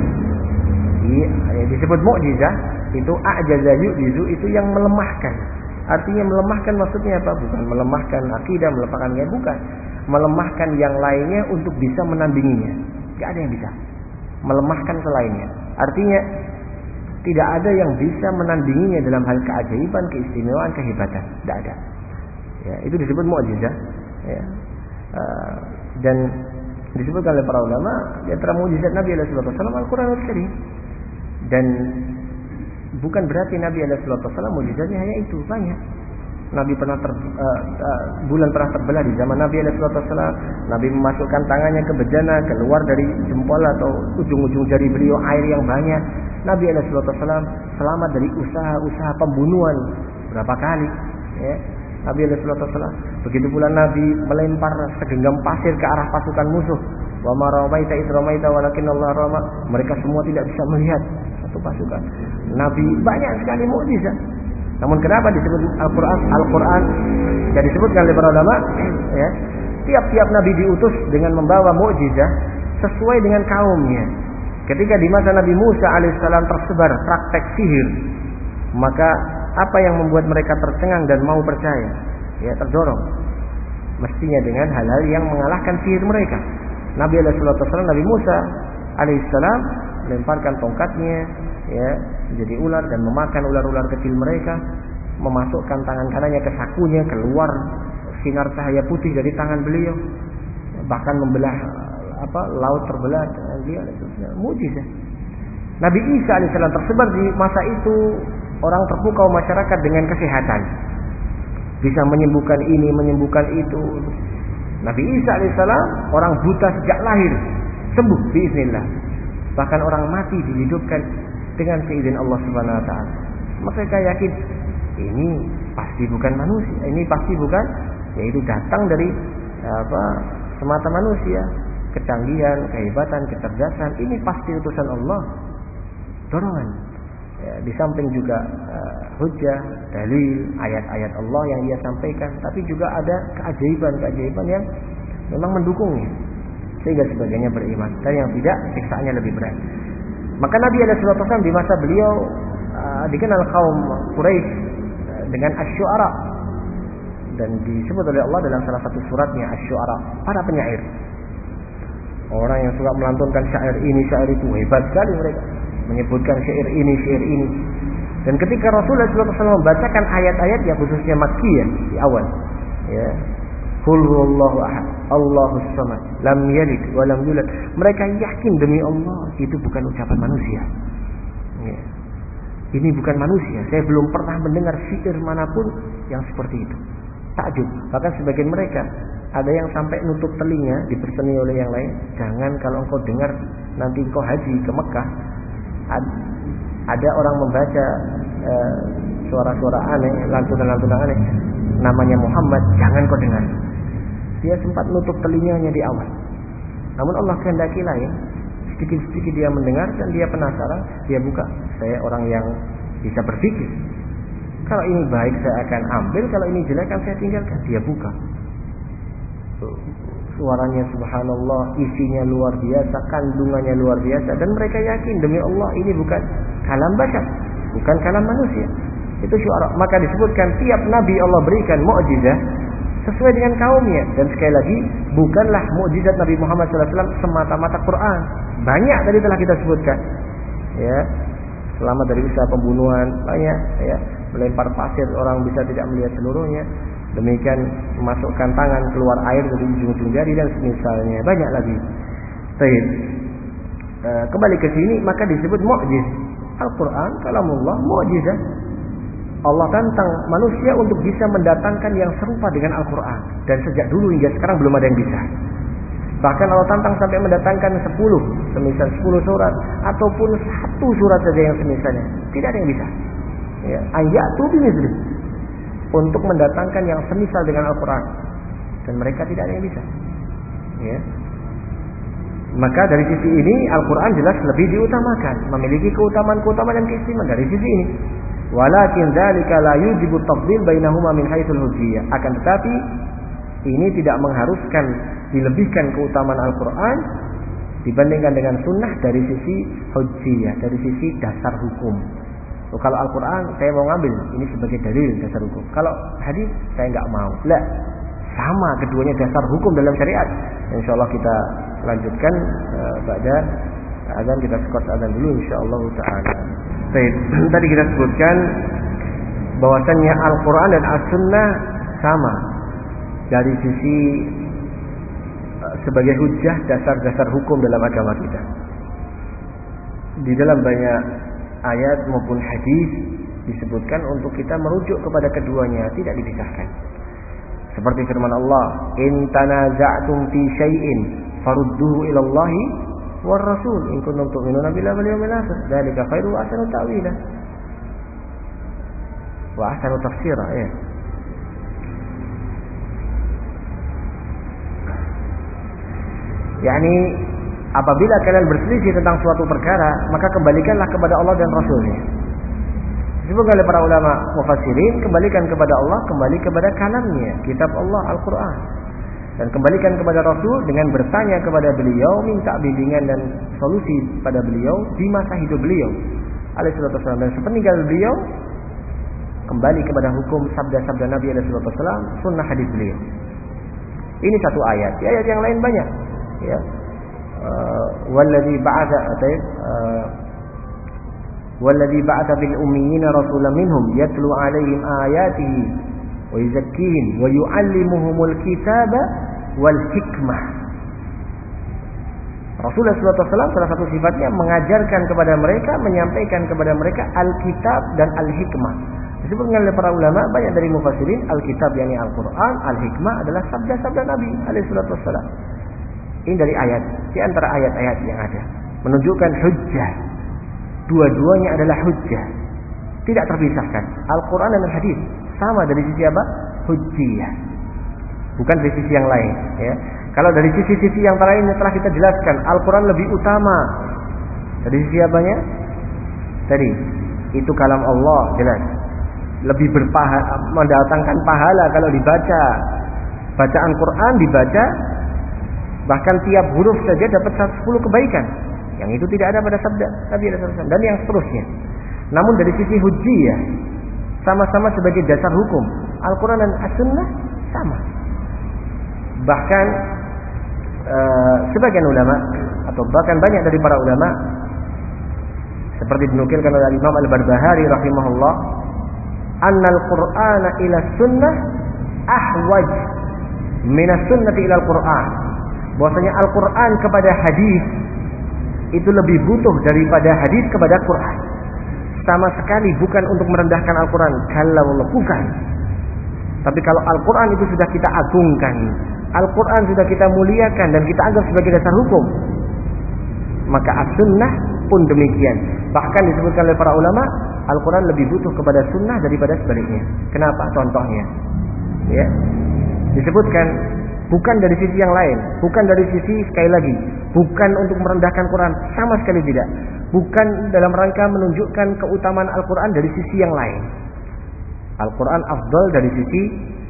Ya, disebut mukjizah itu a'jaza yu'jizu, itu yang melemahkan. Artinya melemahkan maksudnya apa? Bukan melemahkan akidah, melemahkan ya bukan. Melemahkan yang lainnya untuk bisa menandinginya. Enggak ada yang bisa melemahkan selainnya. Artinya tidak ada yang bisa menandinginya dalam hal keajaiban, keistimewaan, kehebatan. Tidak ada. Ya, itu disebut mukjizah. Ya. Uh, dan disebutkan oleh para ulama di antara mukjizat Nabi sallallahu alaihi wasallam Al-Qur'anul Karim. Dan bukan berarti Nabi sallallahu alaihi wasallam mukjizatnya hanya itu, banyak. Nabi pernah ter, uh, uh, bulan pernah terbelah di zaman Nabi sallallahu alaihi wasallam. Nabi memasukkan tangannya ke bejana, keluar dari jempol atau ujung-ujung jari beliau air yang banyak. Nabi sallallahu alaihi wasallam selamat dari usaha-usaha pembunuhan berapa kali, ya. Nabi sallallahu alaihi wasallam begitu pula Nabi melempar segenggam pasir ke arah pasukan musuh. Wa ma ramaita id ramaita walakinallahu rama. Mereka semua tidak bisa melihat satu pasukan. Nabi banyak sekali mukjizat. Namun kenapa disebut Al-Qur'an Al-Qur'an dan disebutkan oleh para ulama, ya, tiap-tiap nabi diutus dengan membawa mukjizat sesuai dengan kaumnya. Ketika di masa Nabi Musa alaihissalam tersebar praktek sihir, maka apa yang membuat mereka tercengang dan mau percaya? Ya, terdorong mestinya dengan hal-hal yang mengalahkan sihir mereka. Nabi sallallahu alaihi wasallam, Nabi Musa alaihissalam melemparkan tongkatnya, ya, menjadi ular dan memakan ular-ular kecil mereka, memasukkan tangan kanannya ke sakunya, keluar sinar cahaya putih dari tangan beliau, bahkan membelah apa laut terbelah dengan dia. Mukjizat. Nabi Isa alaihissalam tersebar di masa itu, orang terpukau masyarakat dengan kesehatan, bisa menyembuhkan ini, menyembuhkan itu. Nabi Isa alaihissalam orang buta sejak lahir sembuh biiznillah. Bahkan orang mati dihidupkan dengan seizin Allah Subhanahu wa taala. Mereka yakin ini pasti bukan manusia, ini pasti bukan, yaitu datang dari apa semata manusia, kecanggihan, kehebatan, kecerdasan, ini pasti utusan Allah. Dorongan. Ya, di samping juga uh, hujjah, dalil, ayat-ayat Allah yang ia sampaikan, tapi juga ada keajaiban-keajaiban yang memang mendukungnya, sehingga sebagiannya beriman dan yang tidak siksaannya lebih berat. Maka Nabi sallallahu alaihi wasallam di masa beliau uh, dikenal kaum Quraisy uh, dengan asy-syu'ara, dan disebut oleh Allah dalam salah satu suratnya asy-syu'ara, para penyair. Orang yang suka melantunkan syair ini, syair itu, hebat sekali mereka, menyebutkan syair ini, syair ini. Dan ketika Rasulullah sallallahu alaihi wasallam membacakan ayat-ayat yang khususnya Makkiyah di awal, ya, Qul huwallahu ahad, Allahus samad, lam yalid wa lam yulad, mereka yakin demi Allah itu bukan ucapan manusia. Ya. Ini bukan manusia. Saya belum pernah mendengar syair manapun yang seperti itu. Takjub. Bahkan sebagian mereka ada yang sampai nutup telinga, diperseni oleh yang lain. Jangan kalau engkau dengar nanti engkau haji ke Mekah, ada orang membaca uh, suara-suara aneh, lantunan-lantunan aneh, namanya Muhammad, jangan kau dengar. Dia sempat nutup telinganya di awal. Namun Allah kehendaki lain. Sedikit-sedikit dia mendengar dan dia penasaran, dia buka. Saya orang yang bisa berpikir. Kalau ini baik saya akan ambil, kalau ini jelek akan saya tinggalkan. Dia buka. Suaranya subhanallah, isinya luar biasa, kandungannya luar biasa, dan mereka yakin demi Allah ini bukan kalam bashar, bukan kalam manusia. Itu syuara. Maka disebutkan tiap nabi Allah berikan mukjizat sesuai dengan kaumnya. Dan sekali lagi, bukanlah mukjizat Nabi Muhammad shallallahu alaihi wasallam semata-mata Quran. Banyak tadi telah kita sebutkan. Ya, selamat dari usaha pembunuhan, banyak. Ya, melempar pasir orang bisa tidak melihat seluruhnya. Demikian memasukkan tangan keluar air dari ujung-ujung jari dan semisalnya, banyak lagi. Baik. E, kembali ke sini maka disebut mukjiz. Al-Quran kalamullah mukjizat. Allah tantang manusia untuk bisa mendatangkan yang serupa dengan Al-Quran. Dan sejak dulu hingga sekarang belum ada yang bisa. Bahkan Allah tantang sampai mendatangkan sepuluh, semisal sepuluh surat, ataupun satu surat saja yang semisalnya. Tidak ada yang bisa. Ya, ayatu bimithli, untuk mendatangkan yang semisal dengan Al-Quran. Dan mereka tidak ada yang bisa. Ya. Maka dari sisi ini Al-Quran jelas lebih diutamakan, memiliki keutamaan-keutamaan dan keistimewaan dari sisi ini. Walakin dzalika la yujibu tafdhil bainahuma min haitsul hujjiyah. Akan tetapi ini tidak mengharuskan dilebihkan keutamaan Al-Quran dibandingkan dengan sunnah dari sisi hujjiyah, dari sisi dasar hukum. So, kalau Al-Quran saya mau ngambil ini sebagai dalil dasar hukum. Kalau hadis saya nggak mau. Lah, sama keduanya dasar hukum dalam syariat. Insyaallah kita lanjutkan uh, pada azan, kita skot azan dulu insyaallah taala. Baik, tadi kita sebutkan bahwasannya Al-Quran dan As-Sunnah sama dari sisi uh, sebagai hujjah dasar-dasar hukum dalam agama kita. Di dalam banyak ayat maupun hadis disebutkan untuk kita merujuk kepada keduanya, tidak dipisahkan. Seperti firman Allah, "In tanaza'tum fi syai'in farudduhu ila Allahi war Rasul in kuntum tu'minuna billahi wal yawmil akhir. Dzalika khairu wa ahsanu ta'wila." Wa ahsanu tafsira, ya. Yani apabila kalian berselisih tentang suatu perkara, maka kembalikanlah kepada Allah dan Rasulnya. Disebutkan oleh para ulama mufassirin, kembalikan kepada Allah, kembali kepada kalamnya, kitab Allah Al-Quran. Dan kembalikan kepada Rasul dengan bertanya kepada beliau, minta bimbingan dan solusi pada beliau di masa hidup beliau alaihi salatu wasallam. Dan sepeninggal beliau, kembali kepada hukum sabda-sabda Nabi alaihi salatu wasallam, sunnah hadis beliau. Ini satu ayat. Di ayat yang lain banyak. Ya. Walladzi ba'atha atayb walladzi ba'atha bil ummiyina rasulan minhum yatlu 'alaihim ayatihi wa yuzakkihim wa yu'allimuhumul kitaba wal hikmah. Rasulullah sallallahu alaihi wasallam salah satu sifatnya mengajarkan kepada mereka, menyampaikan kepada mereka Alkitab dan Al-Hikmah. Disebutkan oleh para ulama banyak dari mufassirin, Alkitab yakni Al-Quran, Al-Hikmah adalah sabda-sabda Nabi alaihi salatu wasallam. Ini dari ayat, di antara ayat-ayat yang ada menunjukkan hujjah. Dua-duanya adalah hujjah, tidak terpisahkan. Al-Quran dan Al-Hadis sama dari sisi apa? Hujjiyah, bukan dari sisi yang lain. Ya. Kalau dari sisi-sisi yang lain telah kita jelaskan, Al-Quran lebih utama. Dari sisi apanya? Tadi itu kalam Allah, jelas lebih berpahala, mendatangkan pahala kalau dibaca. Bacaan Quran dibaca, bahkan tiap huruf saja dapat seratus sepuluh kebaikan. Yang itu tidak ada pada sabda Nabi sallallahu alaihi wasallam dan yang seterusnya. Namun dari sisi hujjiyah, sama-sama sebagai dasar hukum, Al-Quran dan As-Sunnah sama. Bahkan uh, sebagian ulama atau bahkan banyak dari para ulama seperti dinukilkan oleh Imam Al-Barbahari rahimahullah, annal Qur'ana ila sunnah ahwaj minas sunnati ila Al-Quran. Bahwasanya Al-Quran kepada hadis itu lebih butuh daripada hadis kepada Quran. sama sekali bukan untuk merendahkan Al-Quran. Kalau Allah bukan. Tapi kalau Al-Quran itu sudah kita agungkan, Al-Quran sudah kita muliakan dan kita anggap sebagai dasar hukum, maka as-sunnah pun demikian. Bahkan disebutkan oleh para ulama, Al-Quran lebih butuh kepada sunnah daripada sebaliknya. Kenapa? Contohnya, ya, disebutkan bukan dari sisi yang lain, bukan dari sisi, sekali lagi, bukan untuk merendahkan Quran, sama sekali tidak. Bukan dalam rangka menunjukkan keutamaan Al-Quran dari sisi yang lain. Al-Quran afdal dari sisi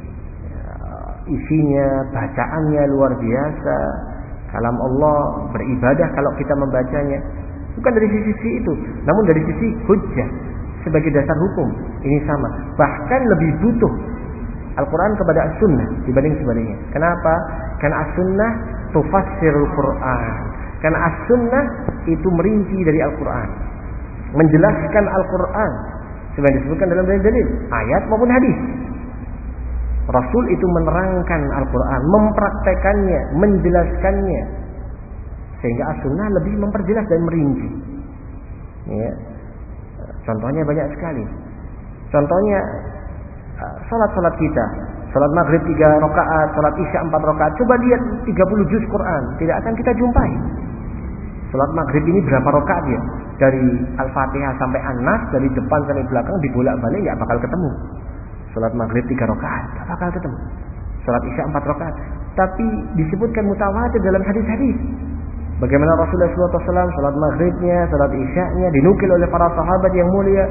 uh, isinya, bacaannya luar biasa, kalam Allah, beribadah kalau kita membacanya. Bukan dari sisi itu, namun dari sisi hujjah sebagai dasar hukum, ini sama. Bahkan lebih butuh Al-Quran kepada As-Sunnah dibanding sebaliknya. Kenapa? Karena As-Sunnah tufassirul Quran. Karena As-Sunnah itu merinci dari Al-Quran, menjelaskan Al-Quran sebenarnya disebutkan dalam dalil-dalil, ayat maupun hadis. Rasul itu menerangkan Al-Quran, mempraktekannya, menjelaskannya, sehingga As-Sunnah lebih memperjelas dan merinci. Ya. Contohnya banyak sekali. Contohnya salat-salat kita, salat maghrib tiga rakaat, salat isya empat rakaat. Coba lihat tiga puluh juz Quran, tidak akan kita jumpai. Salat maghrib ini berapa rakaat ya? Dari Al-Fatihah sampai An-Nas, dari depan sampai belakang dibolak-balik, nggak bakal ketemu. Salat maghrib tiga rakaat, nggak bakal ketemu. Salat isya empat rakaat, tapi disebutkan mutawatir dalam hadis-hadis. Bagaimana Rasulullah shallallahu alaihi wasallam salat maghribnya, salat isyanya dinukil oleh para sahabat yang mulia.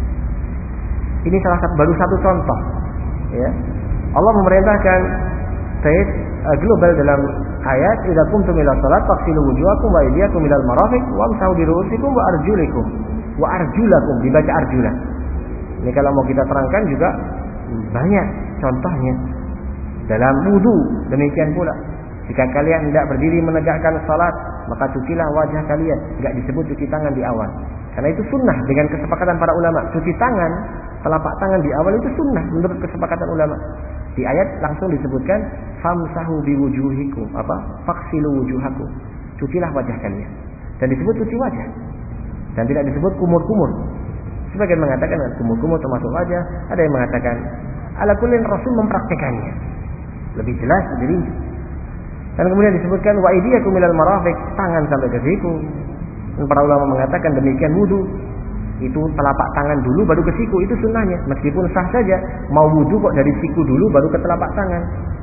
Ini salah satu, baru satu contoh. Ya, Allah memerintahkan said uh, global dalam ayat idza qumtum ila shalat faghsilu wujuhakum wa aydiyakum ilal marafiq wamsahu bi ru'usikum wa arjulikum wa arjulakum, dibaca arjula. Ini kalau mau kita terangkan juga banyak contohnya dalam wudu. Demikian pula jika kalian tidak berdiri menegakkan salat, maka cucilah wajah kalian. Enggak disebut cuci tangan di awal, karena itu sunnah dengan kesepakatan para ulama. Cuci tangan, telapak tangan di awal itu sunnah menurut kesepakatan ulama. Di ayat langsung disebutkan famsahu biwujuhikum, apa? Faghsilu wujuhakum. Cucilah wajah kalian. Dan disebut cuci wajah. Dan tidak disebut kumur-kumur. Sebagian mengatakan kumur-kumur termasuk wajah, ada yang mengatakan ala kullin Rasul mempraktekannya. Lebih jelas, lebih rinci. Dan kemudian disebutkan wa aydiyakum ilal marafiq, tangan sampai ke siku. Dan para ulama mengatakan demikian wudu. Itu telapak tangan dulu baru ke siku, itu sunnahnya. Meskipun sah saja, mau wudu kok dari siku dulu baru ke telapak tangan,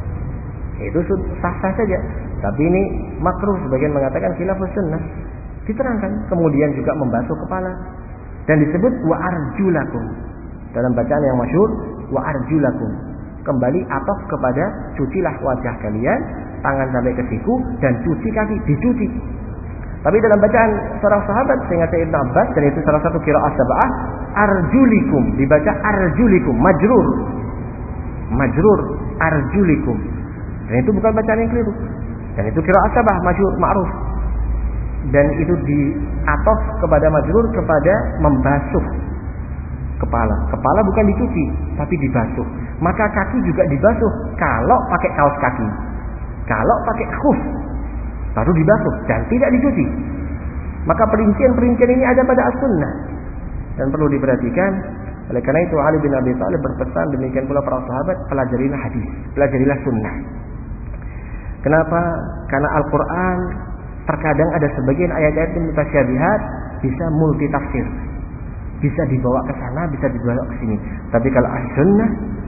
itu sah-sah saja. Tapi ini makruh, sebagian mengatakan khilafus sunnah. Diterangkan, kemudian juga membasuh kepala. Dan disebut wa arjulakum. Dalam bacaan yang masyhur, wa arjulakum. Kembali ataf kepada cucilah wajah kalian, tangan sampai ke siku, dan cuci kaki, dicuci. Tapi dalam bacaan seorang sahabat, sehingga Ibnu Abbas, dan itu salah satu qiraah sab'ah, arjulikum, dibaca arjulikum, majrur. Majrur, arjulikum. Dan itu bukan bacaan yang keliru. Dan itu qiraah sab'ah, masyhur, ma'ruf. Dan itu diatof kepada majrur, kepada membasuh kepala. Kepala bukan dicuci, tapi dibasuh. Maka kaki juga dibasuh kalau pakai kaos kaki. Kalau pakai khuf, baru dibasuh dan tidak dicuci. Maka perincian-perincian ini ada pada as-sunnah dan perlu diperhatikan. Oleh karena itu Ali bin Abi Thalib berpesan, demikian pula para sahabat, pelajarilah hadis, pelajarilah sunnah. Kenapa? Karena Al-Quran terkadang ada sebagian ayat-ayat yang mutasyabihat, bisa multitafsir, bisa dibawa ke sana, bisa dibawa ke sini. Tapi kalau as-sunnah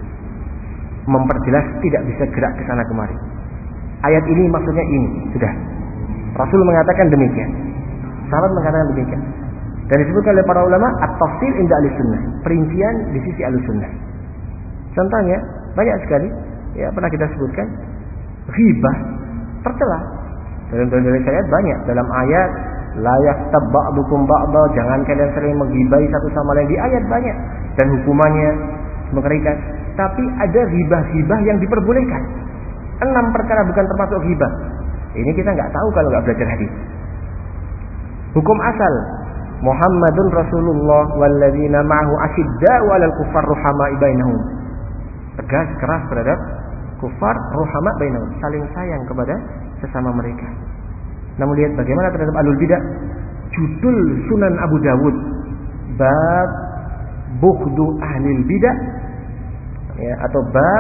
memperjelas, tidak bisa gerak ke sana kemari. Ayat ini maksudnya ini, sudah. Rasul mengatakan demikian, sahabat mengatakan demikian. Dan disebutkan oleh para ulama at-tafsil inda ahlussunnah, perincian di sisi ahlussunnah. Contohnya banyak sekali, ya pernah kita sebutkan, ghibah tercela. Dalam dalil syariat banyak. Dalam ayat la yaktab ba'dukum ba'da, jangan kalian sering menggibahi satu sama lain, di ayat banyak. Dan hukumannya mengerikan. Tapi ada ghibah-ghibah yang diperbolehkan. Enam perkara bukan termasuk ghibah. Ini kita nggak tahu kalau nggak belajar hadis. Hukum asal Muhammadun Rasulullah walladzina ma'ahu asyidda'u 'alal kuffar ruhama'i bainahum. Tegas, keras terhadap kufar, ruhama bainahum, saling sayang kepada sesama mereka. Namun lihat bagaimana terhadap alul bidah. Judul Sunan Abu Dawud bab bughdu ahlil bidah, ya, atau bab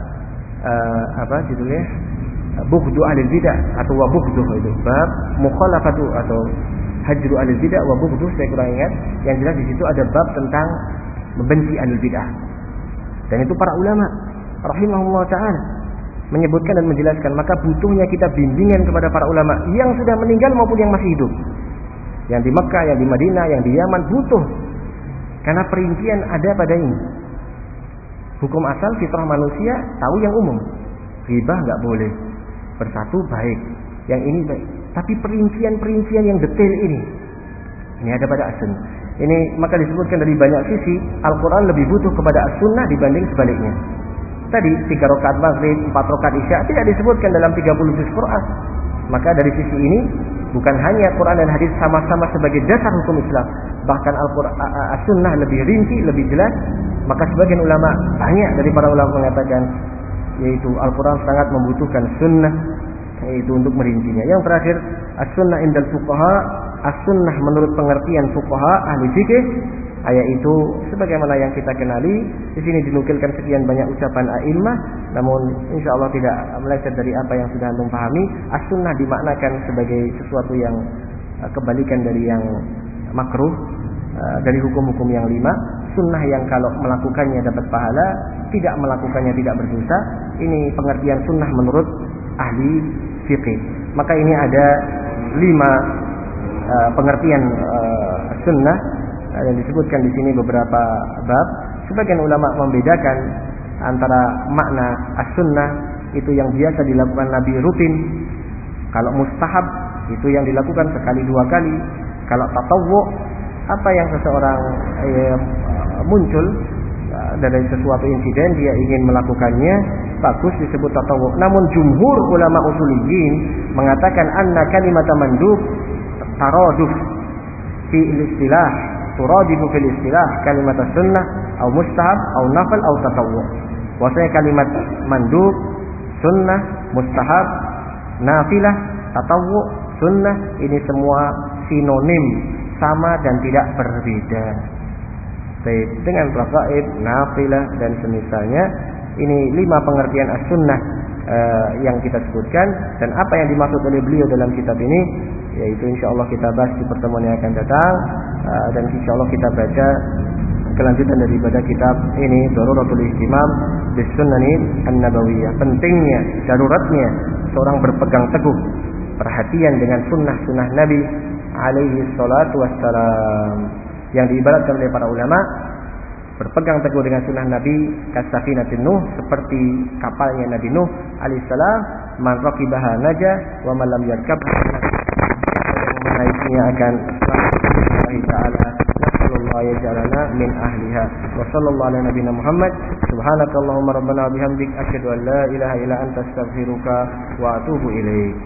uh, apa judulnya, bughdu ahlil bidah atau wa bughdu, itu bab mukhalafatu atau hajru ahlil bidah wa bughdu, saya kurang ingat. Yang jelas di situ ada bab tentang membenci ahlul bidah, dan itu para ulama rahimahullah ta'ala menyebutkan dan menjelaskan. Maka butuhnya kita bimbingan kepada para ulama yang sudah meninggal maupun yang masih hidup, yang di Mekah, yang di Madinah, yang di Yaman, butuh. Karena perincian ada pada ini. Hukum asal fitrah manusia tahu yang umum, ghibah nggak boleh, bersatu baik, yang ini baik. Tapi perincian-perincian yang detail ini, ini ada pada as-sunnah. Ini maka disebutkan dari banyak sisi Al-Quran lebih butuh kepada as-sunnah dibanding sebaliknya. Tadi tiga rakaat maghrib, empat rakaat isya tidak disebutkan dalam tiga puluh juz Quran. Maka dari sisi ini bukan hanya Quran dan hadis sama-sama sebagai dasar hukum Islam, bahkan Al-Quran, as-sunnah lebih rinci, lebih jelas. Maka sebagian ulama, banyak dari para ulama mengatakan yaitu Al-Quran sangat membutuhkan sunnah, yaitu untuk merincinya. Yang terakhir, as-sunnah indal fuqaha, as-sunnah menurut pengertian fuqaha ahli fikih, yaitu sebagaimana yang kita kenali. Di sini dinukilkan sekian banyak ucapan a'immah, namun insyaallah tidak meleset dari apa yang sudah antum pahami. As-sunnah dimaknakan sebagai sesuatu yang kebalikan dari yang makruh, dari hukum-hukum yang lima. Sunnah yang kalau melakukannya dapat pahala, tidak melakukannya tidak berdosa. Ini pengertian sunnah menurut ahli fikih. Maka ini ada lima uh, pengertian uh, sunnah uh, yang disebutkan di sini beberapa bab. Sebagian ulama membedakan antara makna as-sunnah itu yang biasa dilakukan Nabi rutin. Kalau mustahab itu yang dilakukan sekali dua kali. Kalau tatawwu, apa yang seseorang eh, muncul dari sesuatu insiden dia ingin melakukannya, bagus disebut tatawwu. Namun jumhur ulama usuliyin mengatakan anna kalimat mandub taraduf fi istilah, turadifu fil istilah kalimat sunnah atau mustahab atau nafil atau tatawwu. Maksudnya kalimat mandub, sunnah, mustahab, nafilah, tatawwu, sunnah, ini semua sinonim, sama dan tidak berbeda. Baik, dengan rakaib, nafilah dan semisalnya, ini lima pengertian as-sunnah uh, yang kita sebutkan, dan apa yang dimaksud oleh beliau dalam kitab ini, yaitu insyaallah kita bahas di pertemuan yang akan datang, uh, dan insyaallah kita baca kelanjutan daripada kitab ini, Daruratul Ihtimam bis Sunnani An-Nabawiyah. Pentingnya, daruratnya seorang berpegang teguh perhatian dengan sunnah-sunnah Nabi alaihi salatu wassalam, yang diibaratkan oleh para ulama berpegang teguh dengan sunnah Nabi kasafinatin Nuh, seperti kapalnya Nabi Nuh alaihissalam, man raqibaha naja wa man lam yarkabha yang menaikinya akan selamat ta'ala. Nasallallahu yaj'alana min ahliha. Wa sallallahu ala nabiyina Muhammad. Subhanakallahumma rabbana bihamdik asyhadu an la ilaha illa anta astaghfiruka wa atubu ilaik.